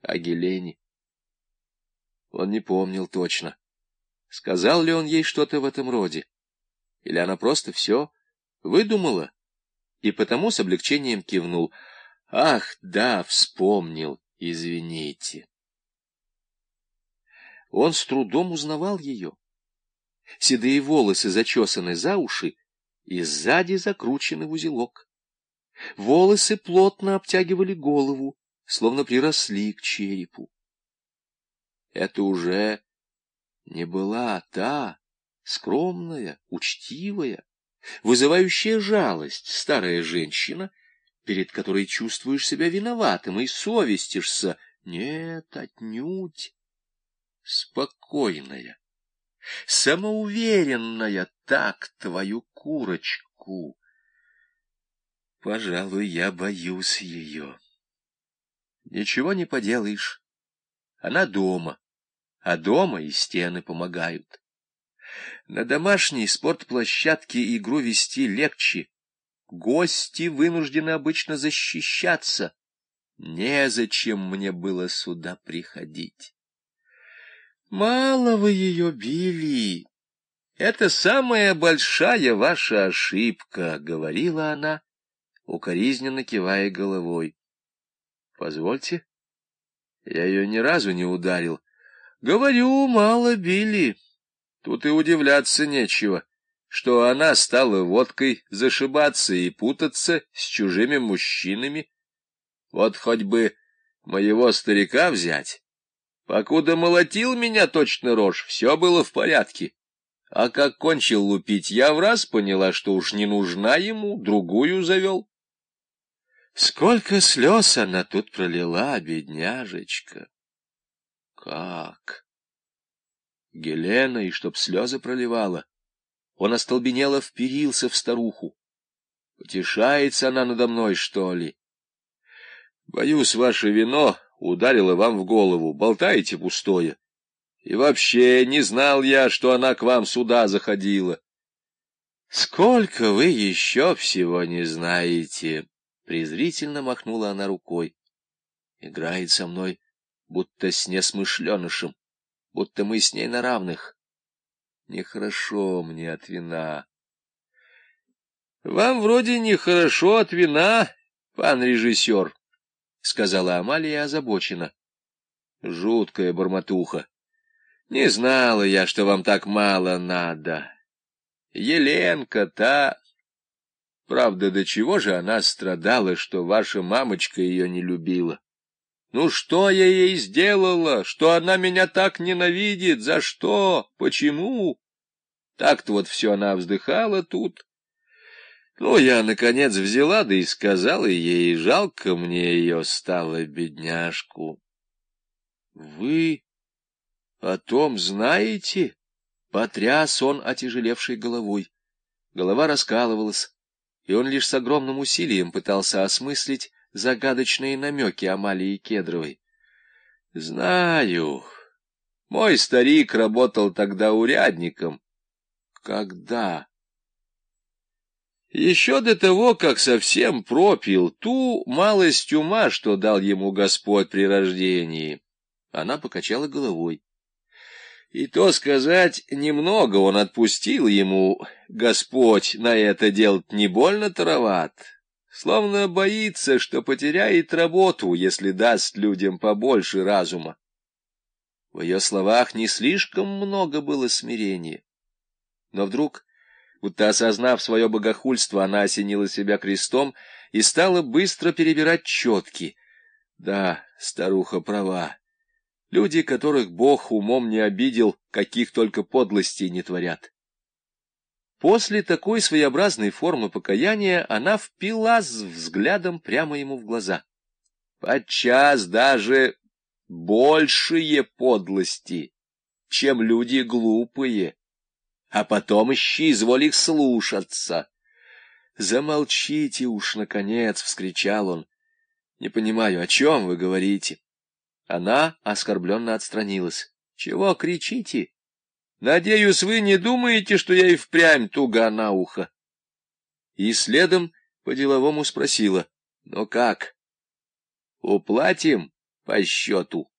о Гелене. Он не помнил точно, сказал ли он ей что-то в этом роде, или она просто все выдумала, и потому с облегчением кивнул. «Ах, да, вспомнил, извините». Он с трудом узнавал ее. Седые волосы зачесаны за уши и сзади закручены в узелок. Волосы плотно обтягивали голову, словно приросли к черепу. Это уже не была та скромная, учтивая, вызывающая жалость старая женщина, перед которой чувствуешь себя виноватым и совестишься. Нет, отнюдь. Спокойная, самоуверенная, так твою курочку. Пожалуй, я боюсь ее. Ничего не поделаешь. Она дома, а дома и стены помогают. На домашней спортплощадке игру вести легче. Гости вынуждены обычно защищаться. Незачем мне было сюда приходить. Мало вы ее били. Это самая большая ваша ошибка, — говорила она, укоризненно кивая головой. Позвольте, я ее ни разу не ударил. Говорю, мало били. Тут и удивляться нечего, что она стала водкой зашибаться и путаться с чужими мужчинами. Вот хоть бы моего старика взять. Покуда молотил меня точно рожь, все было в порядке. А как кончил лупить, я враз поняла, что уж не нужна ему, другую завел. Сколько слез она тут пролила, бедняжечка! Как? Гелена, и чтоб слезы проливала. Он остолбенело вперился в старуху. Потешается она надо мной, что ли? Боюсь, ваше вино ударило вам в голову, болтаете пустое. И вообще не знал я, что она к вам сюда заходила. Сколько вы еще всего не знаете? Презрительно махнула она рукой. Играет со мной, будто с несмышленышем, будто мы с ней на равных. Нехорошо мне от вина. Вам вроде нехорошо от вина, пан режиссер, — сказала Амалия озабоченно. Жуткая бормотуха. Не знала я, что вам так мало надо. Еленка та... Правда, до чего же она страдала, что ваша мамочка ее не любила? Ну, что я ей сделала? Что она меня так ненавидит? За что? Почему? Так-то вот все она вздыхала тут. Ну, я, наконец, взяла, да и сказала ей, жалко мне ее стало, бедняжку. Вы о том знаете? Потряс он отяжелевшей головой. Голова раскалывалась, и он лишь с огромным усилием пытался осмыслить загадочные намеки Амалии Кедровой. Знаю. Мой старик работал тогда урядником. Когда? Еще до того, как совсем пропил ту малость ума, что дал ему Господь при рождении. Она покачала головой. И то сказать, немного он отпустил ему, Господь на это делать не больно тароват, словно боится, что потеряет работу, если даст людям побольше разума. В ее словах не слишком много было смирения. Но вдруг, будто осознав свое богохульство, она осенила себя крестом и стала быстро перебирать четки. Да, старуха права. Люди, которых Бог умом не обидел, каких только подлостей не творят. После такой своеобразной формы покаяния она впилась взглядом прямо ему в глаза. Подчас даже большие подлости, чем люди глупые, а потом еще изволь их слушаться. «Замолчите уж, наконец!» — вскричал он. «Не понимаю, о чем вы говорите?» Она оскорбленно отстранилась. — Чего кричите? Надеюсь, вы не думаете, что я и впрямь туга на ухо? И следом по-деловому спросила. — Ну как? Уплатим, по счету.